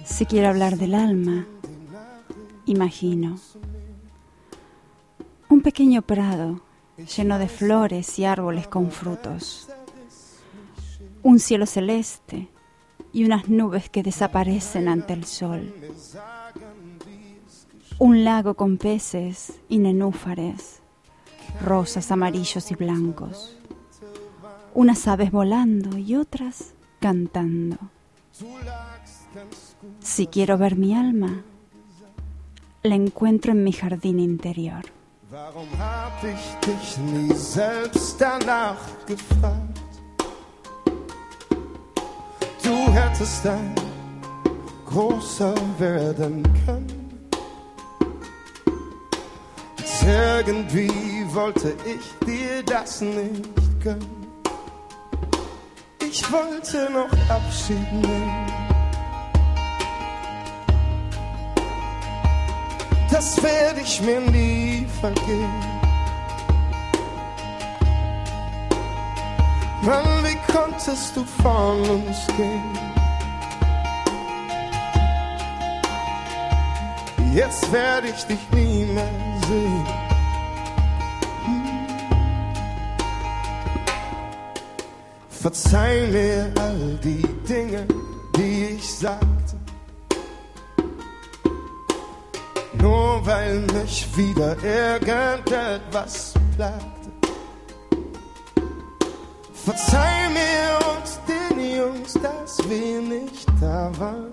Si quiero hablar del alma, imagino un pequeño prado lleno de flores y árboles con frutos, un cielo celeste y unas nubes que desaparecen ante el sol, un lago con peces y nenúfares, rosas, amarillos y blancos, unas aves volando y otras cantando. Si quiero ver mi alma, la encuentro en mi jardín interior. Warum hab ich dich nie selbst danach gefragt? Du hättest ein großer werden können. Und irgendwie wollte ich dir das nicht gönnen. Ich wollte noch Abschied nehmen. Das werde ich mir nie vergeben. Mann, wie konntest du von uns gehen? Jetzt werde ich dich nie mehr sehen. Verzeih mir all die Dinge, die ich sagte. Nur weil mich wieder irgendetwas plagte. Verzeih mir und den Jungs, dass wir nicht da waren.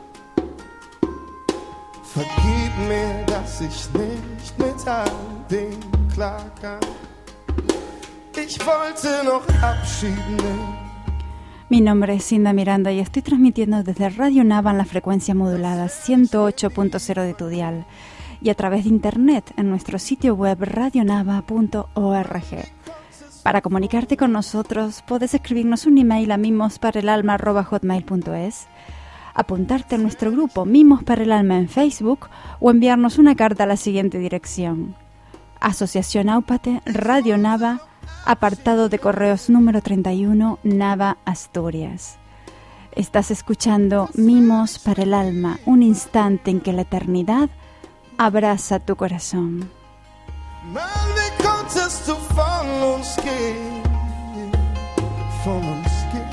Vergib mir, dass ich nicht mit all dem klarkam. Ich wollte noch Abschied nehmen. Mi nombre es Cinda Miranda y estoy transmitiendo desde Radio Nava en la frecuencia modulada 108.0 de tu dial y a través de internet en nuestro sitio web radionava.org. Para comunicarte con nosotros, puedes escribirnos un email a mimosparaalalma@hotmail.es, apuntarte a nuestro grupo Mimos para el Alma en Facebook o enviarnos una carta a la siguiente dirección: Asociación Aupate, Radio Nava, apartado de correos número 31, Nava, Asturias. Estás escuchando Mimos para el Alma, un instante en que la eternidad abraza tu corazón. Mann, wie konntest du von uns gehen? Von uns gehen.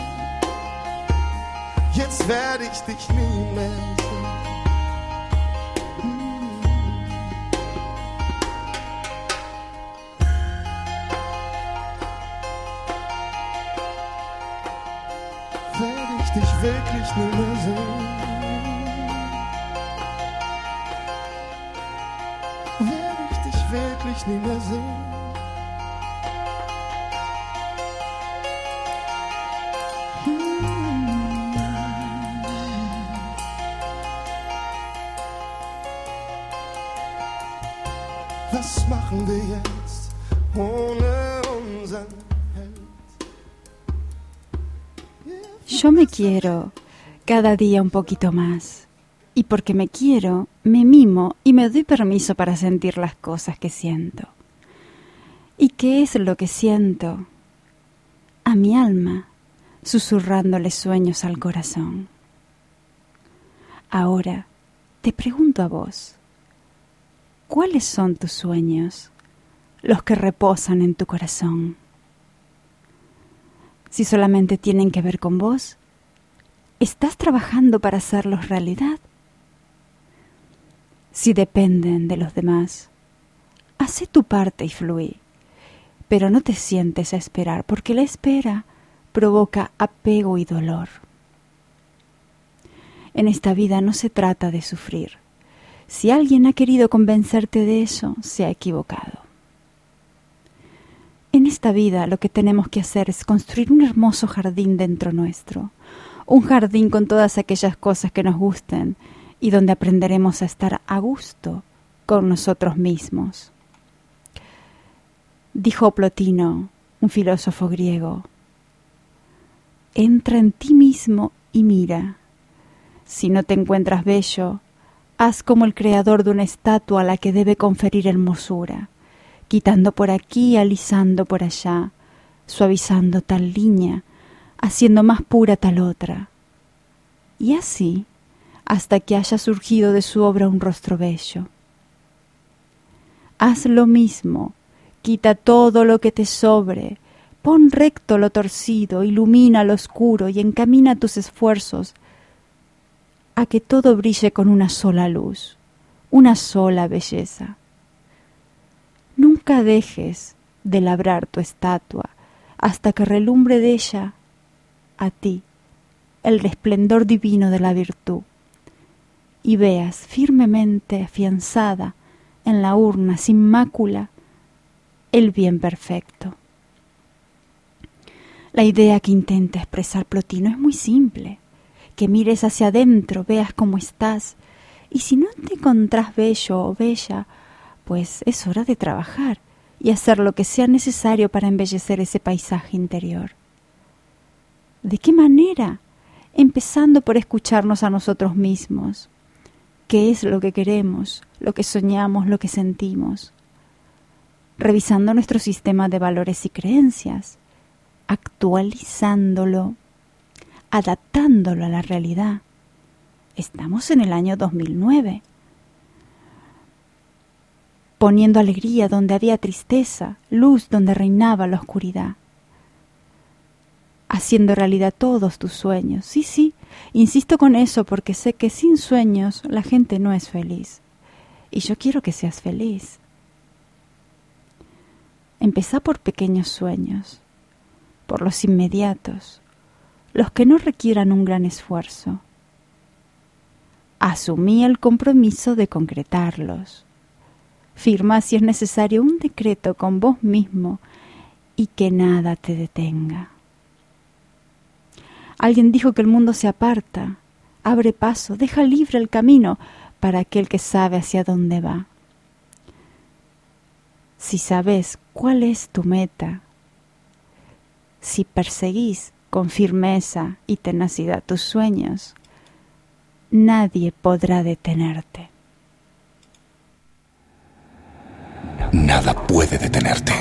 Jetzt werde ich dich nie mehr sehen. Werde ich dich wirklich nie mehr sehen. Werde ich dich wirklich nie mehr sehen. Was machen wir jetzt ohne unseren Held? Yo me quiero cada día un poquito más. Y porque me quiero, me mimo y me doy permiso para sentir las cosas que siento. ¿Y qué es lo que siento? A mi alma, susurrándole sueños al corazón. Ahora, te pregunto a vos, ¿cuáles son tus sueños, los que reposan en tu corazón? Si solamente tienen que ver con vos, ¿estás trabajando para hacerlos realidad? Si dependen de los demás, hacé tu parte y fluí, pero no te sientes a esperar, porque la espera provoca apego y dolor. En esta vida no se trata de sufrir. Si alguien ha querido convencerte de eso, se ha equivocado. En esta vida lo que tenemos que hacer es construir un hermoso jardín dentro nuestro, un jardín con todas aquellas cosas que nos gusten y donde aprenderemos a estar a gusto con nosotros mismos. Dijo Plotino, un filósofo griego, entra en ti mismo y mira. Si no te encuentras bello, haz como el creador de una estatua a la que debe conferir hermosura, quitando por aquí, alisando por allá, suavizando tal línea, haciendo más pura tal otra. Y así, hasta que haya surgido de su obra un rostro bello. Haz lo mismo, quita todo lo que te sobre, pon recto lo torcido, ilumina lo oscuro y encamina tus esfuerzos a que todo brille con una sola luz, una sola belleza. Nunca dejes de labrar tu estatua hasta que relumbre de ella a ti el resplendor divino de la virtud y veas firmemente afianzada en la urna sin mácula el bien perfecto. La idea que intenta expresar Plotino es muy simple, que mires hacia adentro, veas cómo estás, y si no te encontrás bello o bella, pues es hora de trabajar y hacer lo que sea necesario para embellecer ese paisaje interior. ¿De qué manera? Empezando por escucharnos a nosotros mismos. ¿Qué es lo que queremos, lo que soñamos, lo que sentimos? Revisando nuestro sistema de valores y creencias, actualizándolo, adaptándolo a la realidad. Estamos en el año 2009. Poniendo alegría donde había tristeza, luz donde reinaba la oscuridad. Haciendo realidad todos tus sueños. Sí, insisto con eso porque sé que sin sueños la gente no es feliz. Y yo quiero que seas feliz. Empezá por pequeños sueños, por los inmediatos, los que no requieran un gran esfuerzo. Asumí el compromiso de concretarlos. Firma si es necesario un decreto con vos mismo y que nada te detenga. Alguien dijo que el mundo se aparta, abre paso, deja libre el camino para aquel que sabe hacia dónde va. Si sabes cuál es tu meta, si perseguís con firmeza y tenacidad tus sueños, nadie podrá detenerte. Nada puede detenerte.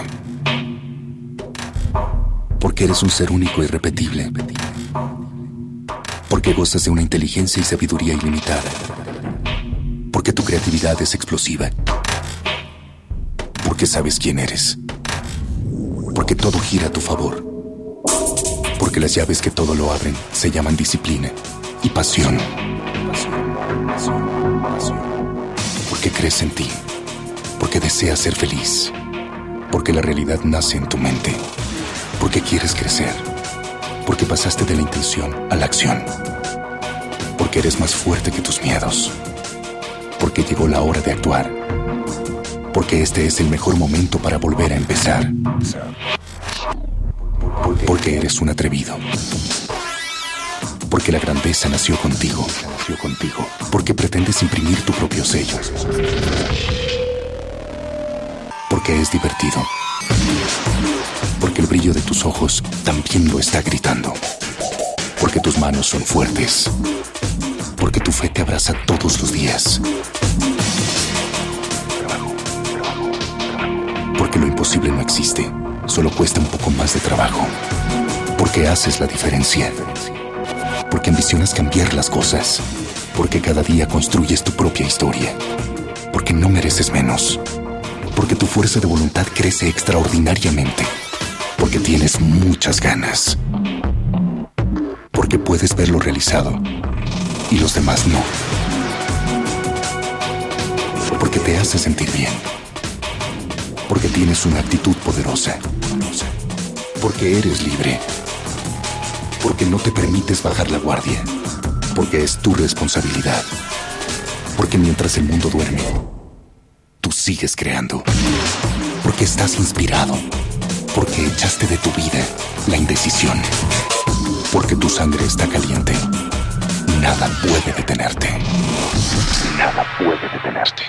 Porque eres un ser único y irrepetible. Porque gozas de una inteligencia y sabiduría ilimitada. Porque tu creatividad es explosiva. Porque sabes quién eres. Porque todo gira a tu favor. Porque las llaves que todo lo abren se llaman disciplina y pasión. Porque crees en ti. Porque deseas ser feliz. Porque la realidad nace en tu mente. Porque quieres crecer. Porque pasaste de la intención a la acción. Porque eres más fuerte que tus miedos. Porque llegó la hora de actuar. Porque este es el mejor momento para volver a empezar. Porque eres un atrevido. Porque la grandeza nació contigo. Porque pretendes imprimir tu propio sello. Porque es divertido. Porque el brillo de tus ojos también lo está gritando. Porque tus manos son fuertes. Porque tu fe te abraza todos los días. Porque lo imposible no existe, solo cuesta un poco más de trabajo. Porque haces la diferencia. Porque ambicionas cambiar las cosas. Porque cada día construyes tu propia historia. Porque no mereces menos. Porque tu fuerza de voluntad crece extraordinariamente. Porque tienes muchas ganas. Porque puedes verlo realizado y los demás no. Porque te hace sentir bien. Porque tienes una actitud poderosa. Porque eres libre. Porque no te permites bajar la guardia. Porque es tu responsabilidad. Porque mientras el mundo duerme, tú sigues creando. Porque estás inspirado. Porque echaste de tu vida la indecisión. Porque tu sangre está caliente. Nada puede detenerte. Nada puede detenerte.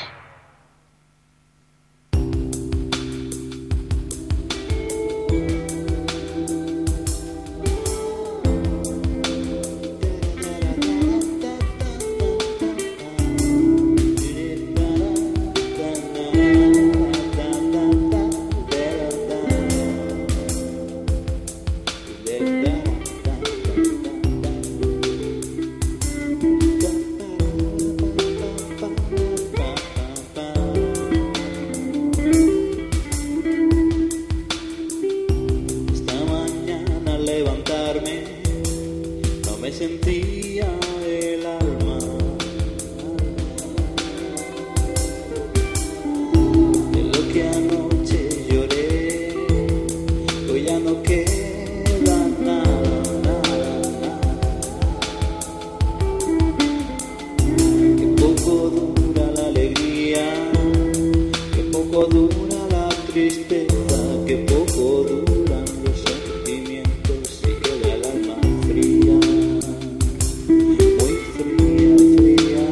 tristeza que poco duran los sentimientos y queda el alma fría, muy fría, fría,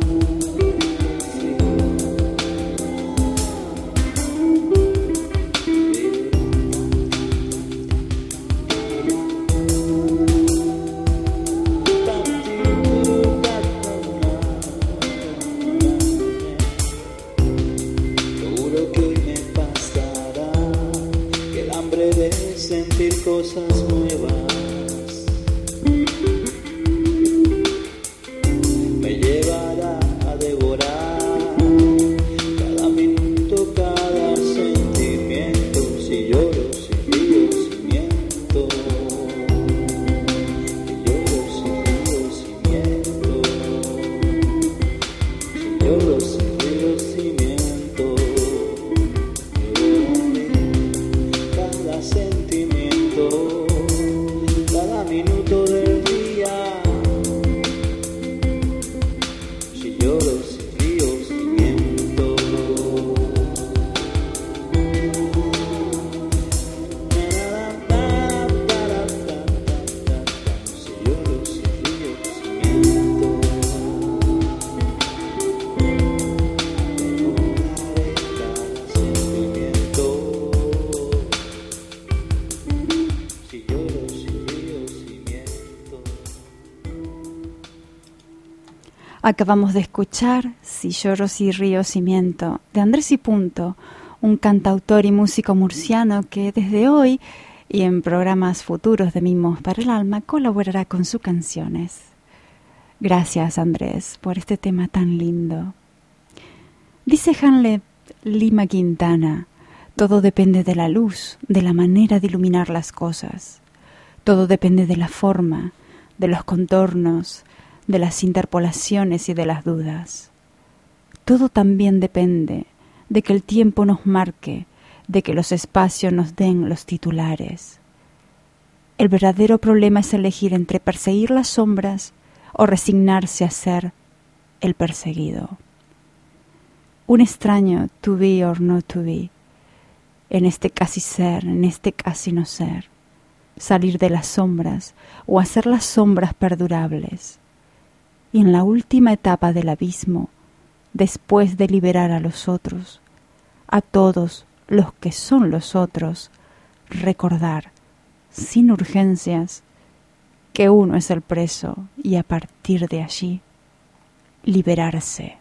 sentir cosas nuevas me llevará a devorar cada minuto, cada sentimiento. Si lloro, si río, si miento. Si lloro, si río, si miento. Si lloro, si río, si miento. Cada sentimiento, cada minuto del día. Si lloro, si río, si miento. Si lloro, si río, si miento. Devoraré cada sentimiento. Si lloro, si río, si miento. Acabamos de escuchar Si lloro, si río, si miento, de Andrés y Punto, un cantautor y músico murciano que desde hoy y en programas futuros de Mimos para el Alma colaborará con sus canciones. Gracias, Andrés, por este tema tan lindo. Dice Hanley Lima Quintana: todo depende de la luz, de la manera de iluminar las cosas. Todo depende de la forma, de los contornos, de las interpolaciones y de las dudas. Todo también depende de que el tiempo nos marque, de que los espacios nos den los titulares. El verdadero problema es elegir entre perseguir las sombras o resignarse a ser el perseguido. Un extraño, to be or not to be, en este casi ser, en este casi no ser, salir de las sombras o hacer las sombras perdurables. Y en la última etapa del abismo, después de liberar a los otros, a todos los que son los otros, recordar, sin urgencias, que uno es el preso y a partir de allí, liberarse.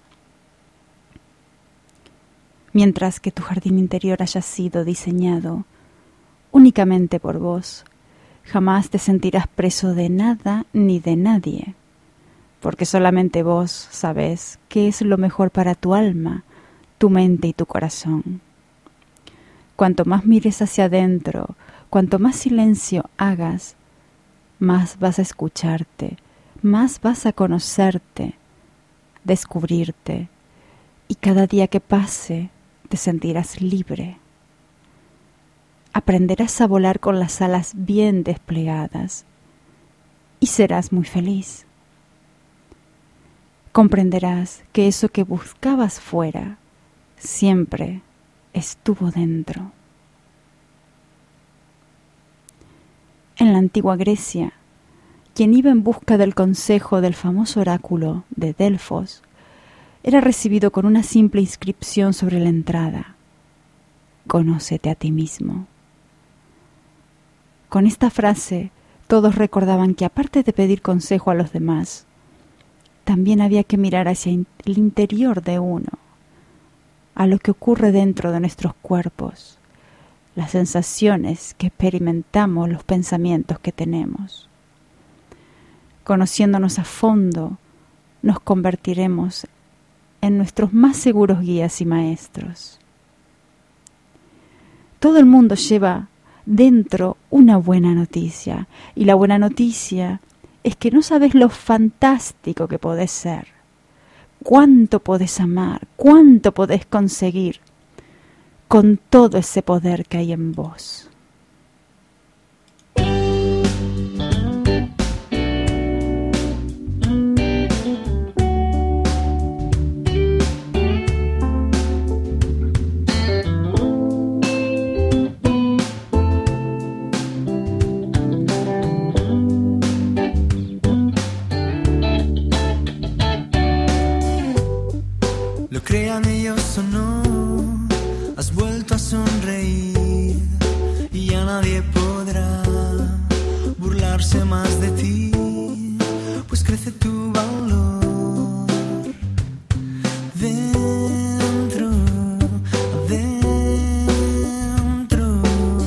Mientras que tu jardín interior haya sido diseñado únicamente por vos, jamás te sentirás preso de nada ni de nadie, porque solamente vos sabés qué es lo mejor para tu alma, tu mente y tu corazón. Cuanto más mires hacia adentro, cuanto más silencio hagas, más vas a escucharte, más vas a conocerte, descubrirte, y cada día que pase te sentirás libre. Aprenderás a volar con las alas bien desplegadas y serás muy feliz. Comprenderás que eso que buscabas fuera siempre estuvo dentro. En la antigua Grecia, quien iba en busca del consejo del famoso oráculo de Delfos era recibido con una simple inscripción sobre la entrada: «Conócete a ti mismo». Con esta frase, todos recordaban que aparte de pedir consejo a los demás, también había que mirar hacia el interior de uno, a lo que ocurre dentro de nuestros cuerpos, las sensaciones que experimentamos, los pensamientos que tenemos. Conociéndonos a fondo, nos convertiremos en nuestros más seguros guías y maestros. Todo el mundo lleva dentro una buena noticia, y la buena noticia es que no sabes lo fantástico que podés ser, cuánto podés amar, cuánto podés conseguir con todo ese poder que hay en vos. crece tu valor dentro, adentro.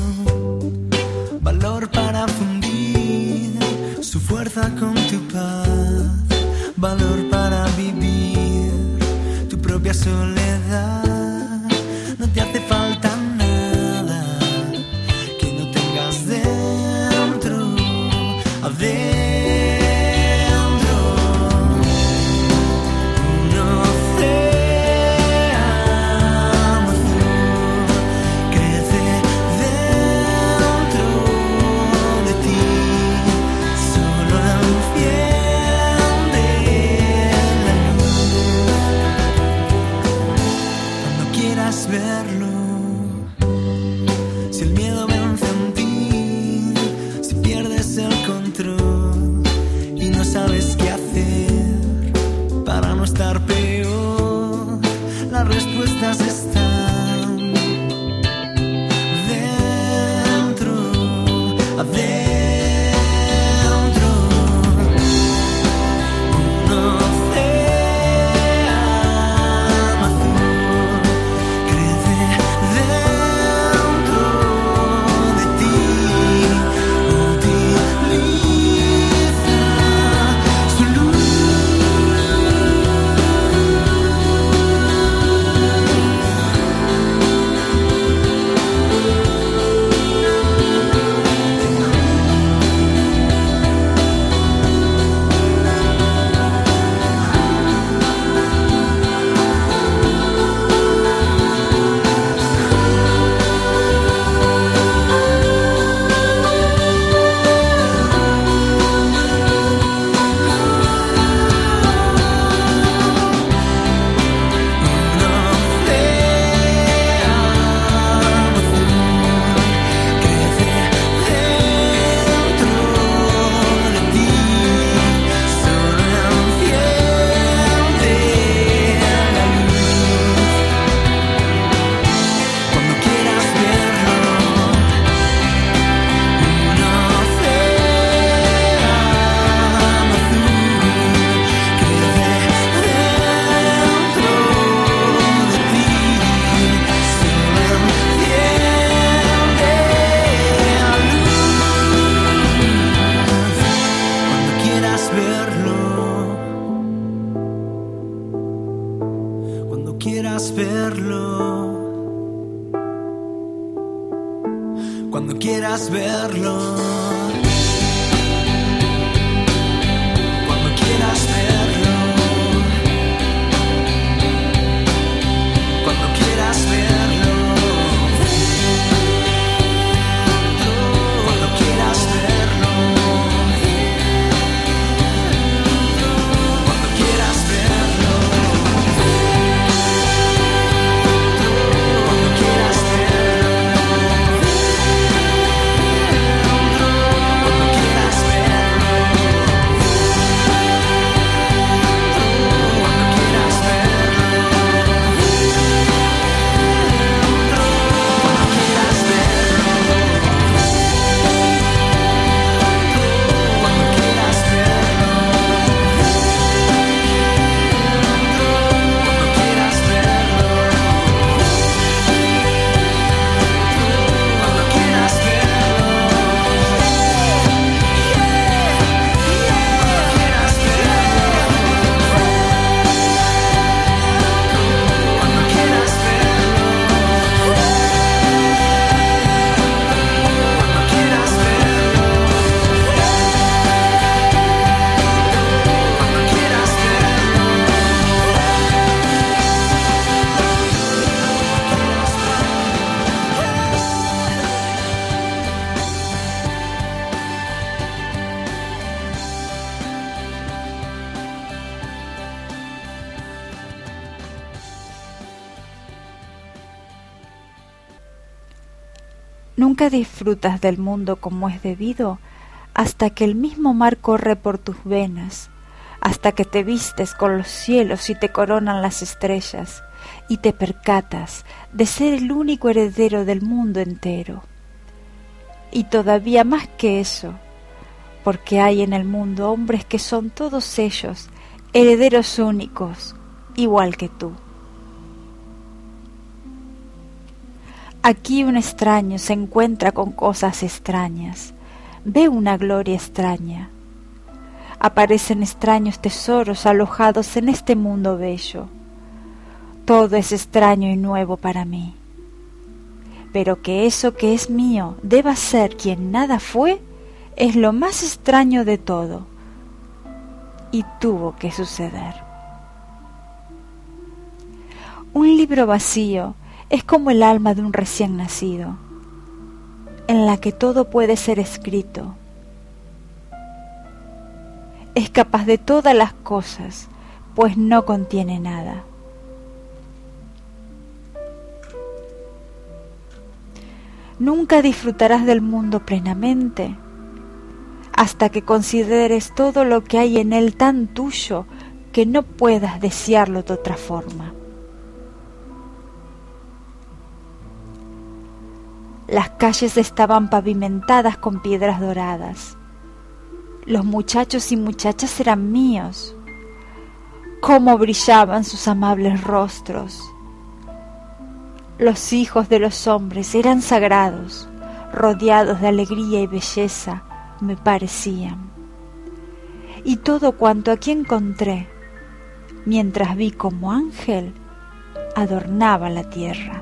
Valor para fundir su fuerza con tu paz. Valor para vivir tu propia soledad. No te hace falta nada que no tengas dentro, adentro. Verlo, si el miedo vence en ti, si pierdes el control y no sabes qué hacer para no estar peor, las respuestas están dentro, adentro. Cuando quieras verlo, cuando quieras verlo, cuando quieras verlo, cuando quieras verlo, cuando quieras verlo, cuando quieras Nunca disfrutas del mundo como es debido hasta que el mismo mar corre por tus venas, hasta que te vistes con los cielos y te coronan las estrellas, y te percatas de ser el único heredero del mundo entero. Y todavía más que eso, porque hay en el mundo hombres que son todos ellos herederos únicos, igual que tú. Aquí un extraño se encuentra con cosas extrañas, ve una gloria extraña. Aparecen extraños tesoros alojados en este mundo bello. Todo es extraño y nuevo para mí. Pero que eso que es mío deba ser quien nada fue, es lo más extraño de todo. Y tuvo que suceder. Un libro vacío es como el alma de un recién nacido, en la que todo puede ser escrito. Es capaz de todas las cosas, pues no contiene nada. Nunca disfrutarás del mundo plenamente hasta que consideres todo lo que hay en él tan tuyo que no puedas desearlo de otra forma. Las calles estaban pavimentadas con piedras doradas. Los muchachos y muchachas eran míos. Cómo brillaban sus amables rostros. Los hijos de los hombres eran sagrados, rodeados de alegría y belleza, me parecían. Y todo cuanto aquí encontré, mientras vi como ángel, adornaba la tierra.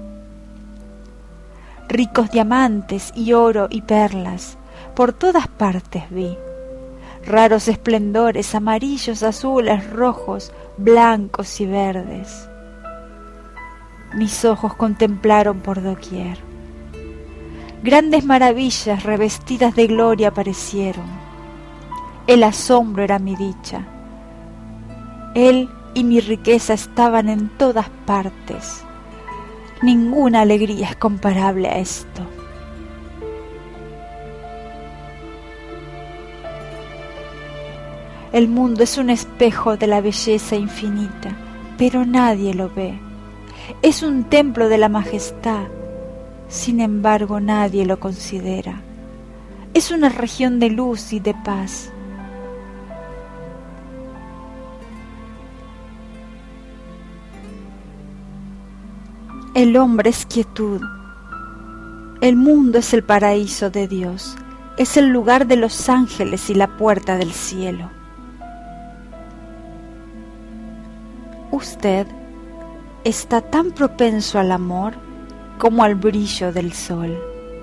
Ricos diamantes y oro y perlas, por todas partes vi. Raros esplendores, amarillos, azules, rojos, blancos y verdes. Mis ojos contemplaron por doquier. Grandes maravillas revestidas de gloria aparecieron. El asombro era mi dicha. Él y mi riqueza estaban en todas partes. Ninguna alegría es comparable a esto. El mundo es un espejo de la belleza infinita, pero nadie lo ve. Es un templo de la majestad, sin embargo nadie lo considera. Es una región de luz y de paz. El hombre es quietud. El mundo es el paraíso de Dios. Es el lugar de los ángeles y la puerta del cielo. Usted está tan propenso al amor como al brillo del sol.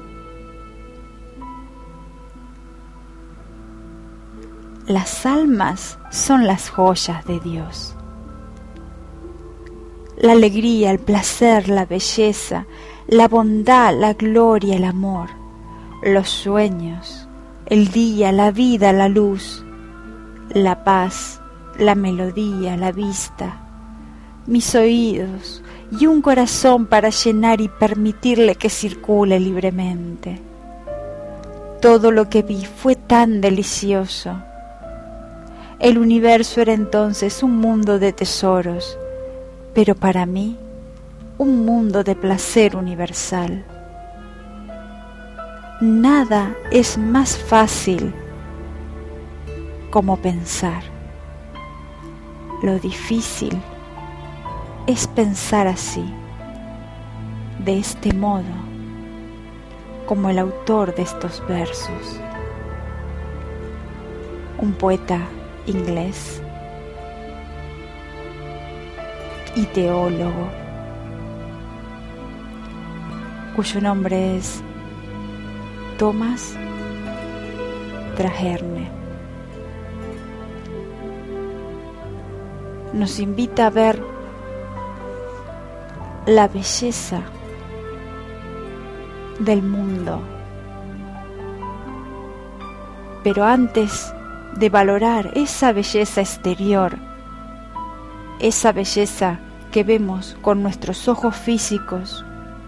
Las almas son las joyas de Dios. La alegría, el placer, la belleza, la bondad, la gloria, el amor, los sueños, el día, la vida, la luz, la paz, la melodía, la vista, mis oídos y un corazón para llenar y permitirle que circule libremente. Todo lo que vi fue tan delicioso. El universo era entonces un mundo de tesoros, pero para mí, un mundo de placer universal. Nada es más fácil como pensar. Lo difícil es pensar así, de este modo, como el autor de estos versos, un poeta inglés y teólogo, cuyo nombre es Thomas Traherne. Nos invita a ver la belleza del mundo, pero antes de valorar esa belleza exterior, esa belleza que vemos con nuestros ojos físicos,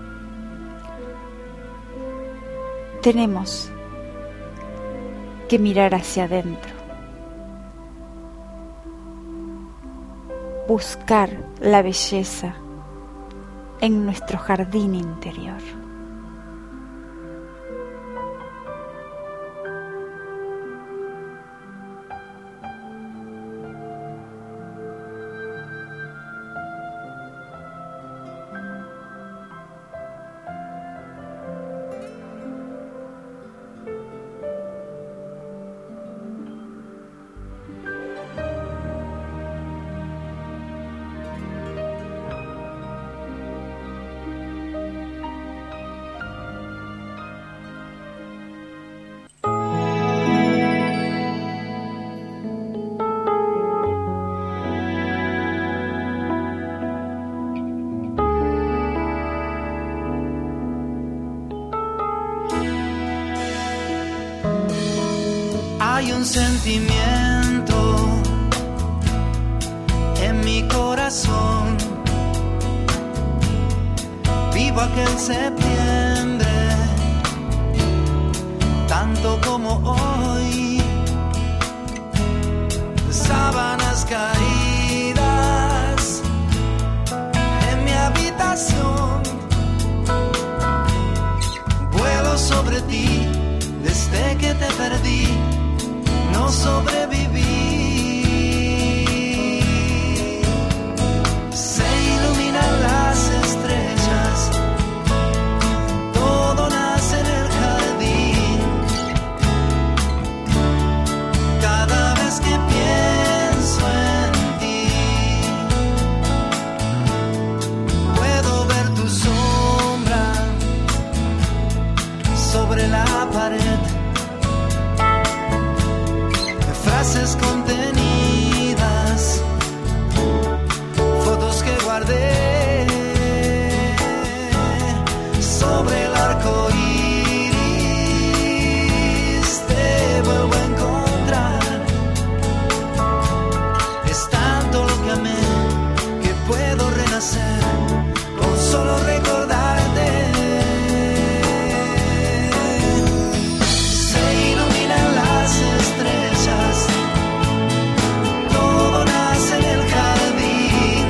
tenemos que mirar hacia adentro, buscar la belleza en nuestro jardín interior. un sentimiento en mi corazón. Vivo aquel septiembre, tanto como hoy. Sábanas caídas en mi habitación. Vuelo sobre ti desde que te perdí. No sobreviví. Se iluminan las estrellas. Todo nace en el jardín. Cada vez que pienso en ti, puedo ver tu sombra sobre la pared. Frases contenidas, fotos que guardé sobre el arco iris. Te vuelvo a encontrar. Es tanto lo que amé que puedo renacer con solo recordarte. Se iluminan las estrellas. Todo nace en el jardín.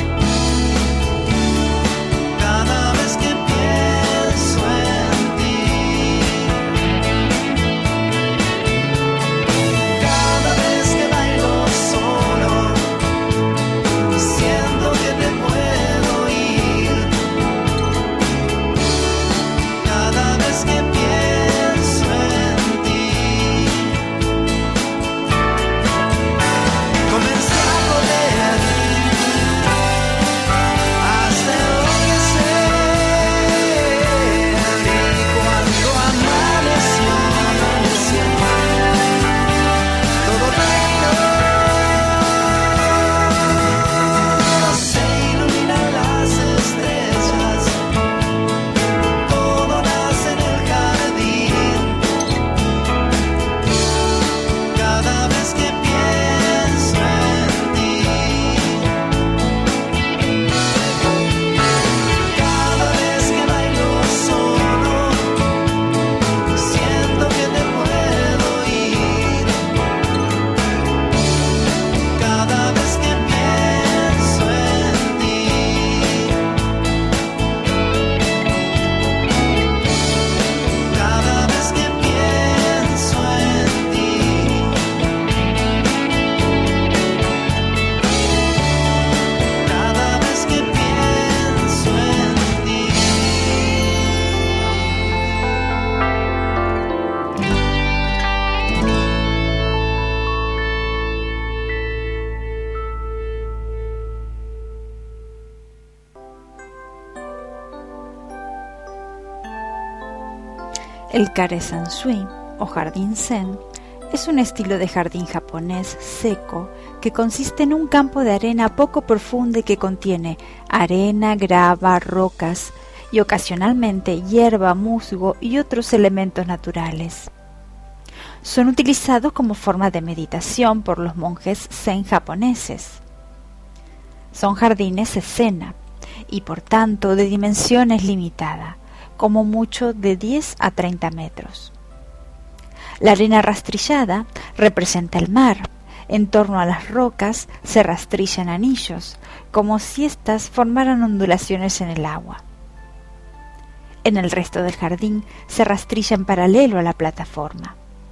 Cada vez que pienso en ti, cada vez que bailo solo, siento que te puedo oír. Cada vez que pienso en ti, comencé a correr hasta enloquecer. Y cuando amaneció, todo terminó. Se iluminan las estrellas. Todo nace en el jardín. Cada vez que pienso en ti, cada vez que bailo solo, siento que te puedo oír. Cada vez que pienso en ti, cada vez que pienso en ti, cada vez que pienso en ti. El Kare-sansui o jardín zen es un estilo de jardín japonés seco que consiste en un campo de arena poco profundo y que contiene arena, grava, rocas y ocasionalmente hierba, musgo y otros elementos naturales. Son utilizados como forma de meditación por los monjes zen japoneses. Son jardines escena y por tanto de dimensiones limitadas, como mucho de 10 a 30 metros. La arena rastrillada representa el mar. En torno a las rocas se rastrillan anillos, como si éstas formaran ondulaciones en el agua. En el resto del jardín se rastrilla en paralelo a la plataforma.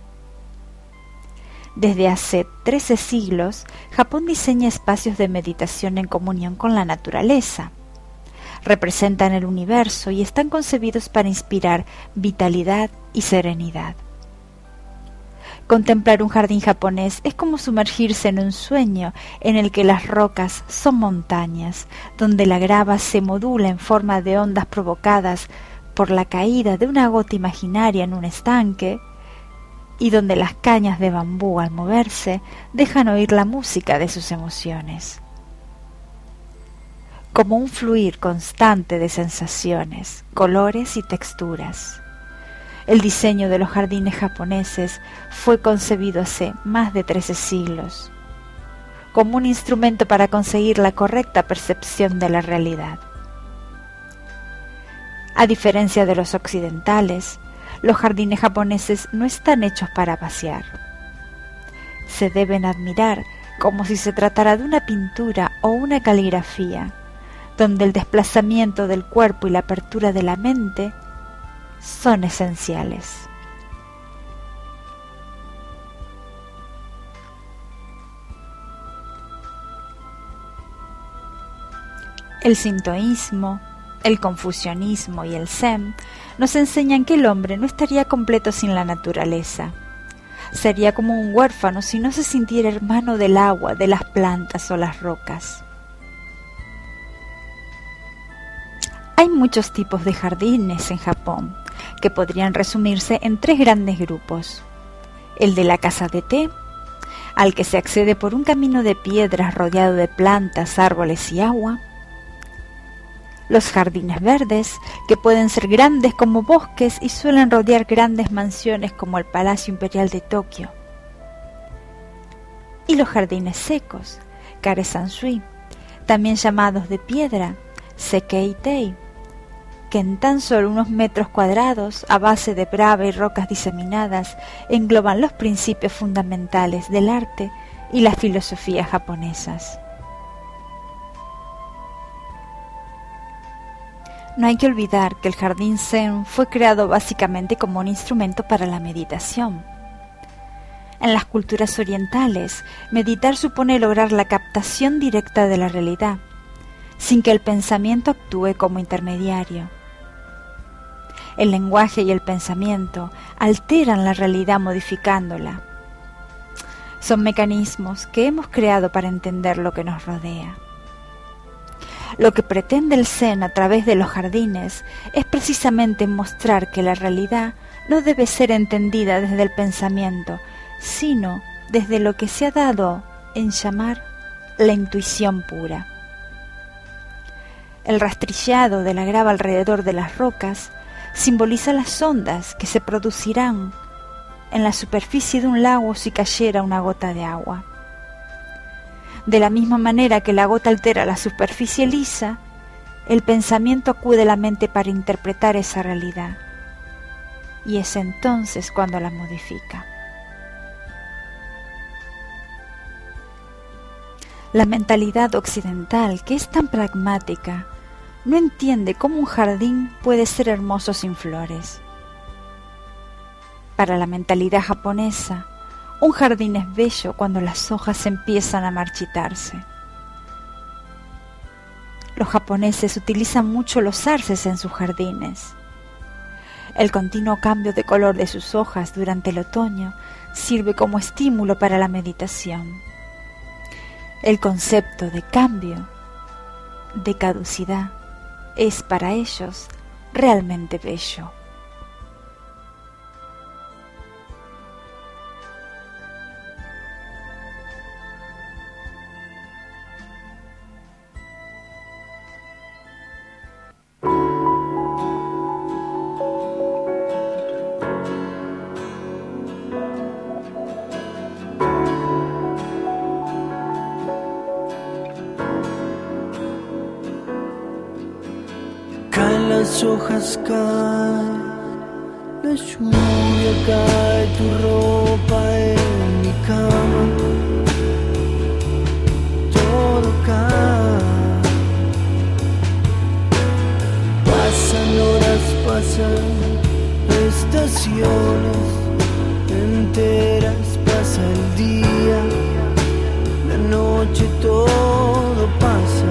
Desde hace 13 siglos, Japón diseña espacios de meditación en comunión con la naturaleza. Representan el universo y están concebidos para inspirar vitalidad y serenidad. Contemplar un jardín japonés es como sumergirse en un sueño en el que las rocas son montañas, donde la grava se modula en forma de ondas provocadas por la caída de una gota imaginaria en un estanque, y donde las cañas de bambú al moverse dejan oír la música de sus emociones. Como un fluir constante de sensaciones, colores y texturas. El diseño de los jardines japoneses fue concebido hace más de 13 siglos, como un instrumento para conseguir la correcta percepción de la realidad. A diferencia de los occidentales, los jardines japoneses no están hechos para pasear. Se deben admirar como si se tratara de una pintura o una caligrafía, donde el desplazamiento del cuerpo y la apertura de la mente son esenciales. El sintoísmo, el confucianismo y el zen nos enseñan que el hombre no estaría completo sin la naturaleza. Sería como un huérfano si no se sintiera hermano del agua, de las plantas o las rocas. Hay muchos tipos de jardines en Japón, que podrían resumirse en 3 grandes grupos. El de la casa de té, al que se accede por un camino de piedras rodeado de plantas, árboles y agua. Los jardines verdes, que pueden ser grandes como bosques y suelen rodear grandes mansiones como el Palacio Imperial de Tokio. Y los jardines secos, Kare-sansui, también llamados de piedra, Sekei-tei, que en tan solo unos metros cuadrados, a base de brava y rocas diseminadas, engloban los principios fundamentales del arte y la filosofía japonesas. No hay que olvidar que el jardín zen fue creado básicamente como un instrumento para la meditación. En las culturas orientales, meditar supone lograr la captación directa de la realidad, sin que el pensamiento actúe como intermediario. El lenguaje y el pensamiento alteran la realidad modificándola. Son mecanismos que hemos creado para entender lo que nos rodea. Lo que pretende el Zen a través de los jardines es precisamente mostrar que la realidad no debe ser entendida desde el pensamiento, sino desde lo que se ha dado en llamar la intuición pura. El rastrillado de la grava alrededor de las rocas simboliza las ondas que se producirán en la superficie de un lago si cayera una gota de agua. De la misma manera que la gota altera la superficie lisa, el pensamiento acude a la mente para interpretar esa realidad, y es entonces cuando la modifica. La mentalidad occidental, que es tan pragmática, no entiende cómo un jardín puede ser hermoso sin flores. Para la mentalidad japonesa, un jardín es bello cuando las hojas empiezan a marchitarse. Los japoneses utilizan mucho los arces en sus jardines. El continuo cambio de color de sus hojas durante el otoño sirve como estímulo para la meditación. El concepto de cambio, de caducidad, es para ellos realmente bello. Las hojas caen, la lluvia cae, tu ropa en mi cama, todo cae. Pasan horas, pasan estaciones enteras, pasa el día, la noche, todo pasa.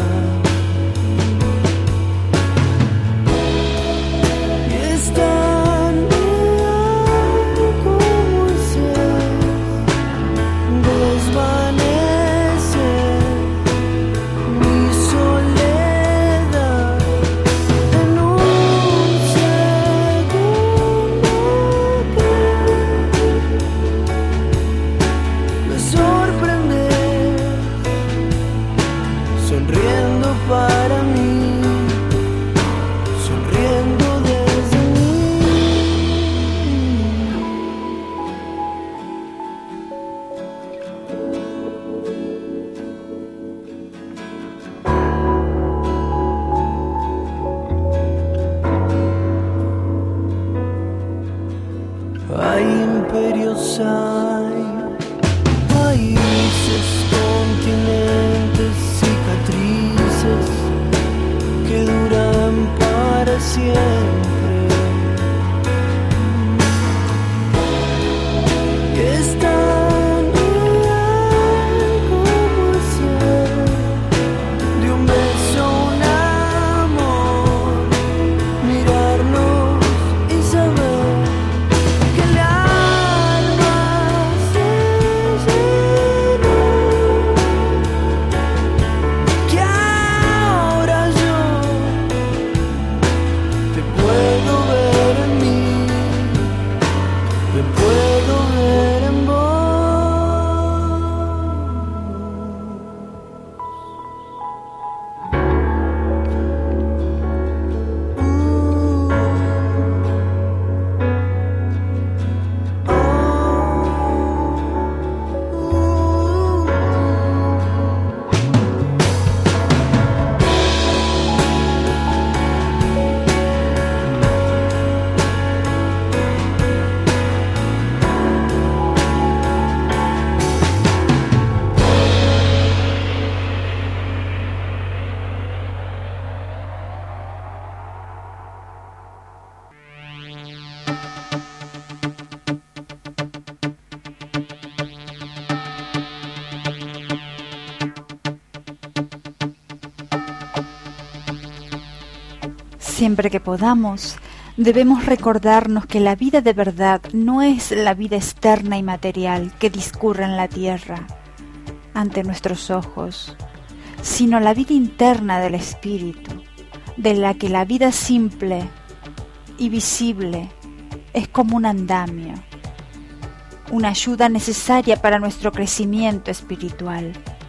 Siempre que podamos, debemos recordarnos que la vida de verdad no es la vida externa y material que discurre en la tierra, ante nuestros ojos, sino la vida interna del espíritu, de la que la vida simple y visible es como un andamio, una ayuda necesaria para nuestro crecimiento espiritual.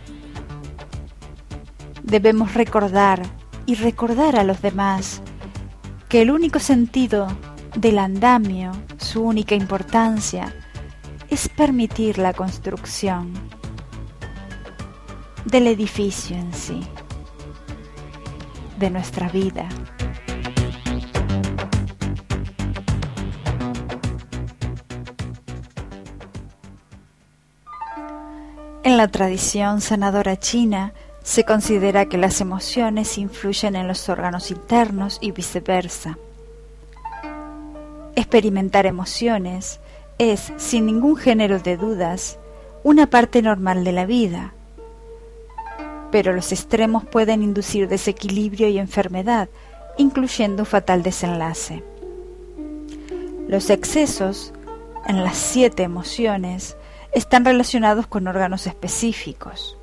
Debemos recordar y recordar a los demás que el único sentido del andamio, su única importancia, es permitir la construcción del edificio en sí, de nuestra vida. En la tradición sanadora china, se considera que las emociones influyen en los órganos internos y viceversa. Experimentar emociones es, sin ningún género de dudas, una parte normal de la vida, pero los extremos pueden inducir desequilibrio y enfermedad, incluyendo un fatal desenlace. Los excesos en las 7 emociones están relacionados con órganos específicos.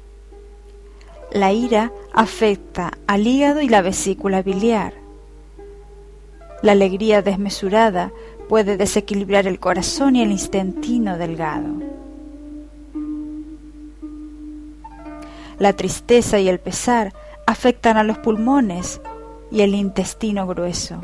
La ira afecta al hígado y la vesícula biliar. La alegría desmesurada puede desequilibrar el corazón y el intestino delgado. La tristeza y el pesar afectan a los pulmones y el intestino grueso.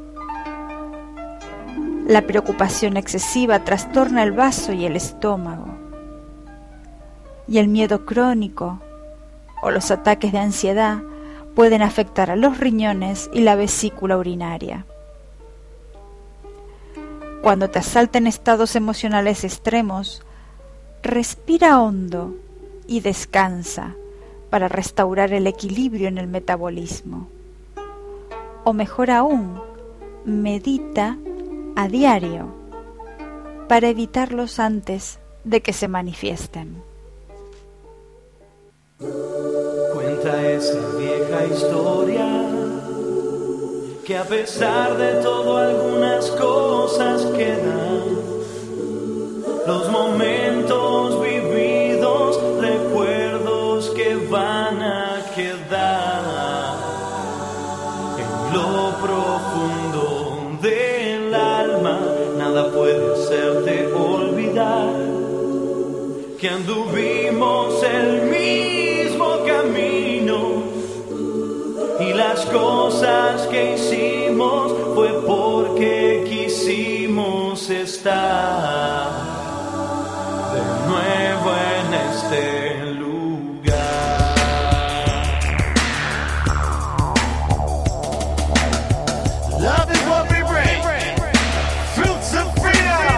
La preocupación excesiva trastorna el vaso y el estómago. Y el miedo crónico o los ataques de ansiedad pueden afectar a los riñones y la vesícula urinaria. Cuando te asalten estados emocionales extremos, respira hondo y descansa para restaurar el equilibrio en el metabolismo. O mejor aún, medita a diario para evitarlos antes de que se manifiesten. Cuenta esa vieja historia que a pesar de todo algunas cosas quedan, los momentos vividos, recuerdos que van a quedar en lo profundo del alma. Nada puede hacerte olvidar que anduvimos el mismo camino y las cosas que hicimos fue porque quisimos estar de nuevo en este lugar. Love is what we bring. Fruits of freedom.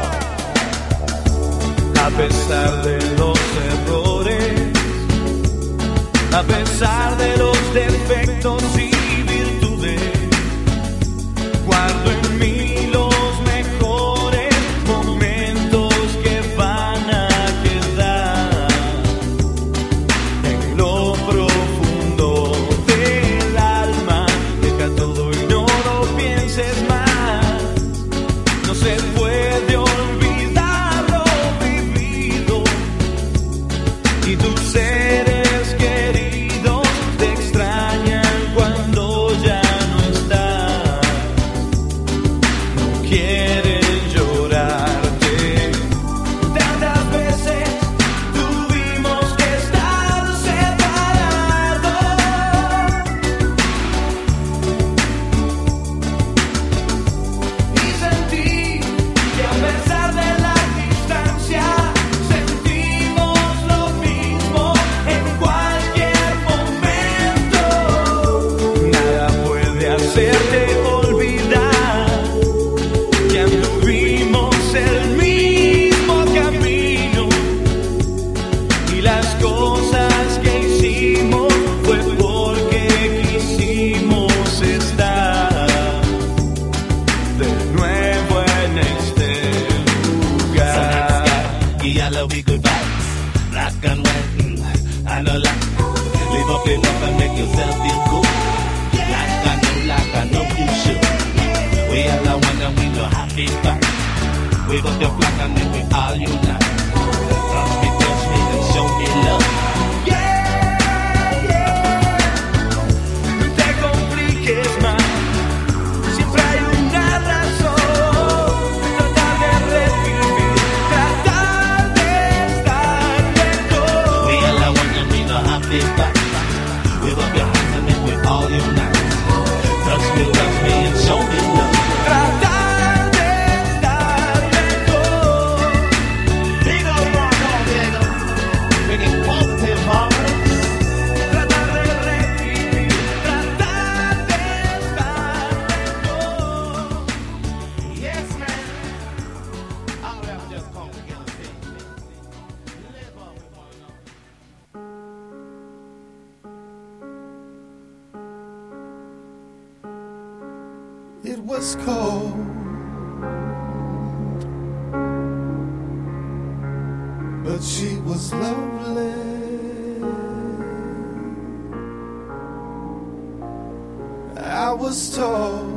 A pesar de los errores, a pesar de los defectos y virtudes, guardo en mí los mejores momentos que van a quedar en lo profundo del alma. Deja todo y no lo pienses más. No se puede olvidar lo vivido y tus seres queridos te extrañan cuando ya no estás. No quieren llorarte. Tantas veces tuvimos que estar separados y sentí que a pesar de la distancia sentimos lo mismo en cualquier momento. Nada puede hacerte olvidar que anduvimos el mismo camino y las cosas que hicimos fue porque quisimos estar de nuevo en este lugar. Yellow be good vibes, black and white, and a lot. Live up and make yourself feel good. Like I know, like We are the one and we know happy back. We got the flag and then we all unite. Touch me and show me love. Yeah, yeah. No te compliques más. Siempre hay una razón. Tratar de revivir, tratar de estar mejor. We are the one and we know happy back. We got the hands and then we all unite. Touch me and show me love. Tratar de estar mejor. Digo, no, Diego. Bringing positive vibes. Tratar de revivir, tratar de estar mejor. Yes, man. All we have to just come together, see. Live up with one another. It was cold, but she was lovely. I was told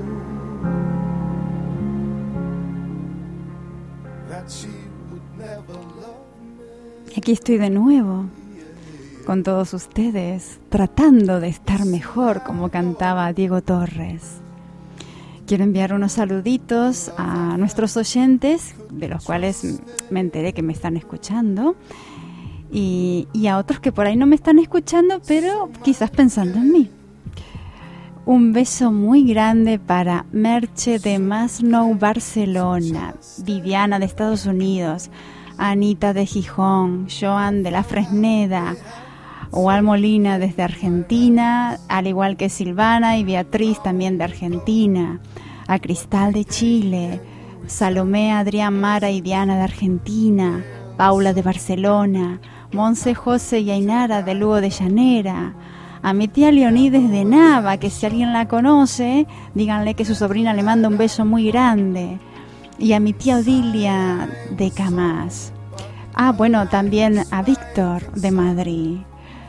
that she would never love me. Aquí estoy de nuevo, con todos ustedes, tratando de estar mejor, como cantaba Diego Torres. Quiero enviar unos saluditos a nuestros oyentes, de los cuales me enteré que me están escuchando, y a otros que por ahí no me están escuchando, pero quizás pensando en mí. Un beso muy grande para Merche de Masnou, Barcelona, Viviana de Estados Unidos, Anita de Gijón, Joan de la Fresneda, Oal Molina desde Argentina, al igual que Silvana y Beatriz también de Argentina, a Cristal de Chile, Salomé, Adrián, Mara y Diana de Argentina, Paula de Barcelona, Monse, José y Ainara de Lugo de Llanera, a mi tía Leonides de Nava, que si alguien la conoce, díganle que su sobrina le manda un beso muy grande, y a mi tía Odilia de Camás. Bueno, también a Víctor de Madrid.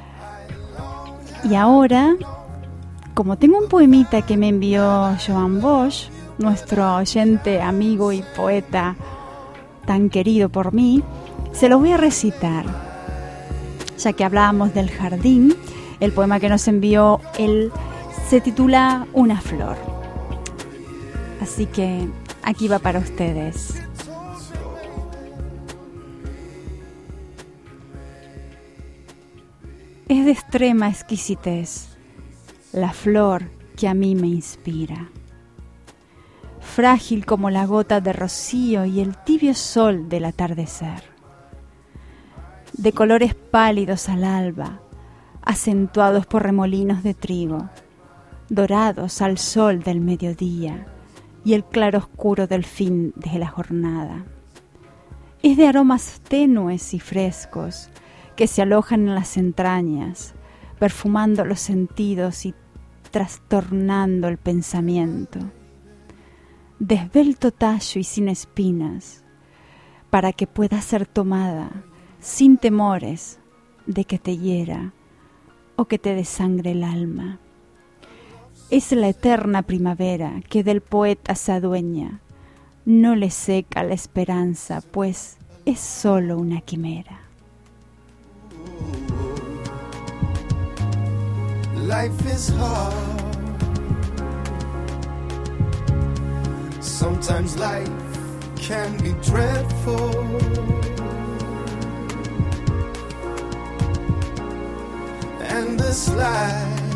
Y ahora, como tengo un poemita que me envió Joan Bosch, nuestro oyente, amigo y poeta tan querido por mí, se lo voy a recitar. Ya que hablábamos del jardín, el poema que nos envió él se titula Una flor. Así que aquí va para ustedes. Es de extrema exquisitez la flor que a mí me inspira. Frágil como la gota de rocío y el tibio sol del atardecer. De colores pálidos al alba, acentuados por remolinos de trigo, dorados al sol del mediodía y el claroscuro del fin de la jornada. Es de aromas tenues y frescos que se alojan en las entrañas, perfumando los sentidos y trastornando el pensamiento. De esbelto tallo y sin espinas, para que pueda ser tomada sin temores de que te hiera o que te desangre el alma. Es la eterna primavera que del poeta se adueña, no le seca la esperanza, pues es solo una quimera. Life is hard. Sometimes life can be dreadful. And this life,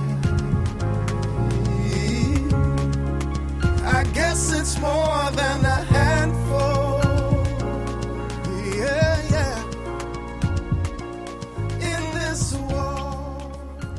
I guess it's more than a handful. Yeah, yeah. In this world.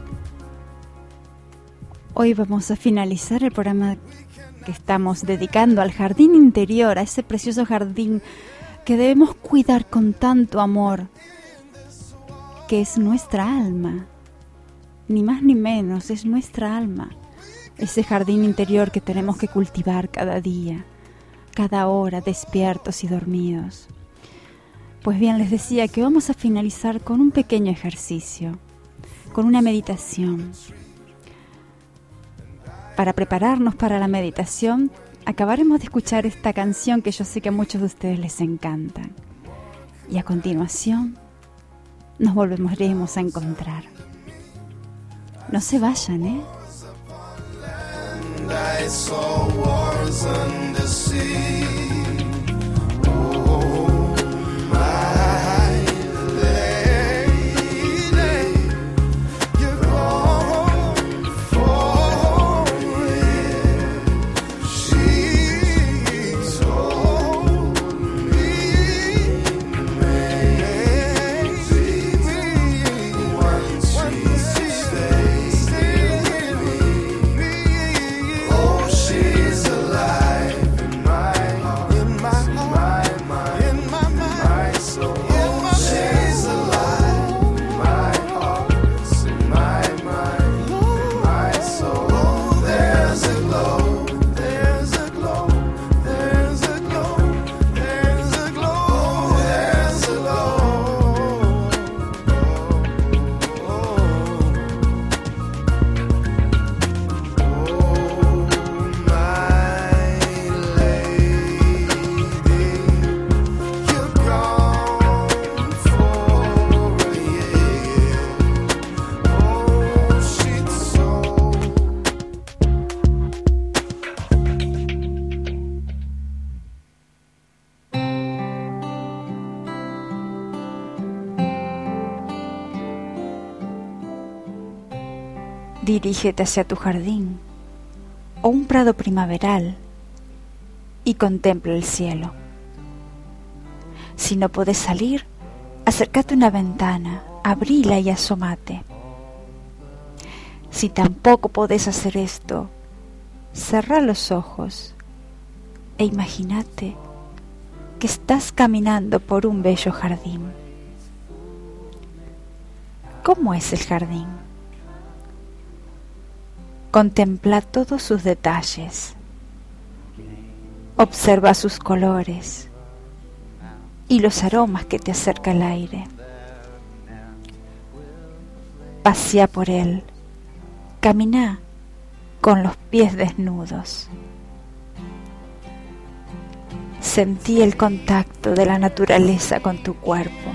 Hoy vamos a finalizar el programa que estamos dedicando al jardín interior, a ese precioso jardín que debemos cuidar con tanto amor, que es nuestra alma. Ni más ni menos, es nuestra alma. Ese jardín interior que tenemos que cultivar cada día, cada hora, despiertos y dormidos. Pues bien, les decía que vamos a finalizar con un pequeño ejercicio, con una meditación. Para prepararnos para la meditación, acabaremos de escuchar esta canción que yo sé que a muchos de ustedes les encantan. Y a continuación nos volveremos a encontrar. No se vayan, ¿eh? I saw wars on the sea. Oh, my lady, you're gone for it. She told me, maybe once she stays with me. Oh, she's alive in my heart, in my mind, in my mind, my soul. Oh, she's alive in my heart, in my mind, in my soul. Oh, there's a glow, there's a glow, there's a glow, there's a glow, there's a glow. My lady, you're gone for a year. Oh, she's so. Dirígete hacia tu jardín o un prado primaveral y contempla el cielo. Si no podés salir, acércate a una ventana, abrila y asómate. Si tampoco podés hacer esto, cerrá los ojos e imagínate que estás caminando por un bello jardín. ¿Cómo es el jardín? Contempla todos sus detalles, observa sus colores y los aromas que te acerca el aire. Pasea por él, camina con los pies desnudos. Sentí el contacto de la naturaleza con tu cuerpo.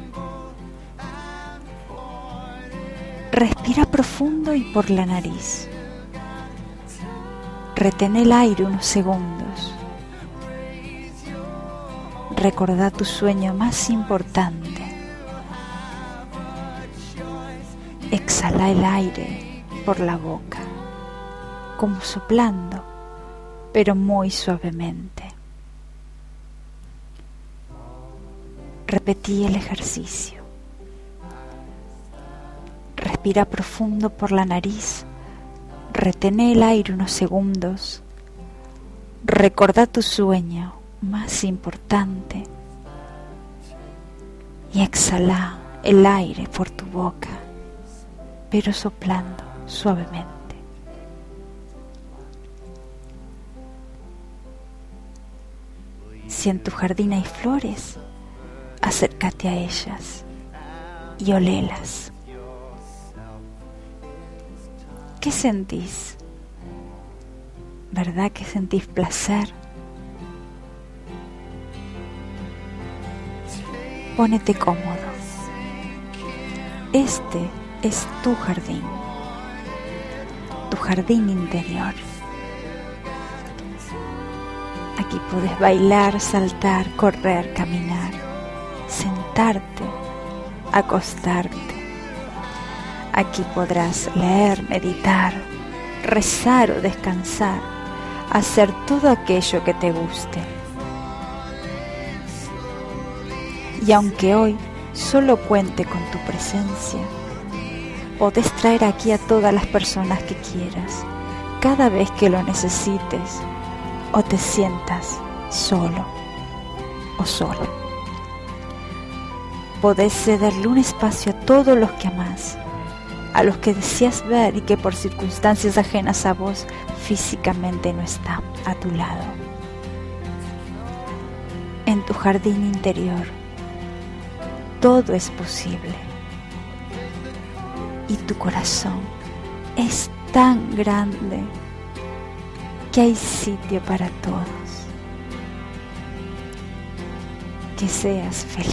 Respira profundo y por la nariz. Retén el aire unos segundos. Recordá tu sueño más importante. Exhala el aire por la boca, como soplando, pero muy suavemente. Repetí el ejercicio. Respira profundo por la nariz. Retén el aire unos segundos. Recordá tu sueño más importante y exhala el aire por tu boca, pero soplando suavemente. Si en tu jardín hay flores, acércate a ellas y olélas. ¿Qué sentís? ¿Verdad que sentís placer? Pónete cómodo. Este es tu jardín interior. Aquí podés bailar, saltar, correr, caminar, sentarte, acostarte. Aquí podrás leer, meditar, rezar o descansar, hacer todo aquello que te guste. Y aunque hoy solo cuente con tu presencia, podés traer aquí a todas las personas que quieras, cada vez que lo necesites o te sientas solo o sola. Podés cederle un espacio a todos los que amás, a los que deseas ver y que por circunstancias ajenas a vos físicamente no están a tu lado. En tu jardín interior todo es posible y tu corazón es tan grande que hay sitio para todos. Que seas feliz.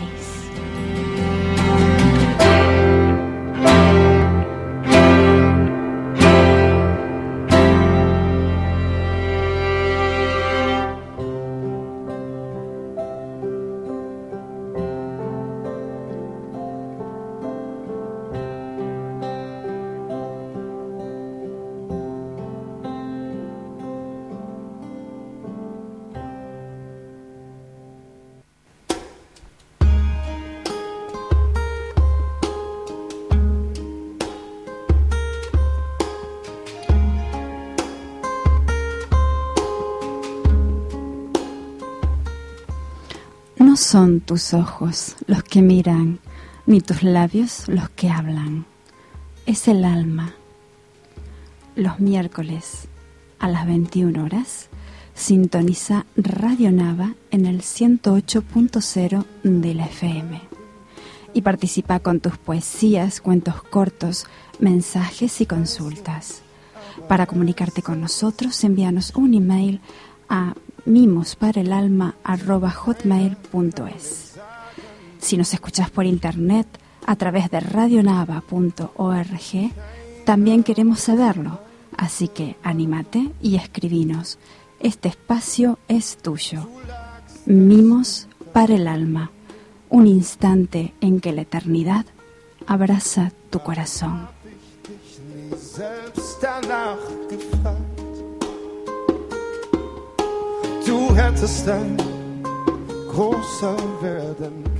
No son tus ojos los que miran, ni tus labios los que hablan. Es el alma. Los miércoles a las 21 horas, sintoniza Radio Nava en el 108.0 de la FM. Y participa con tus poesías, cuentos cortos, mensajes y consultas. Para comunicarte con nosotros, envíanos un email a mimosparaelalma@hotmail.es. Si nos escuchas por internet a través de radionava.org, también queremos saberlo, así que anímate y escribinos. Este espacio es tuyo. Mimos para el alma, un instante en que la eternidad abraza tu corazón. Du hättest ein großer werden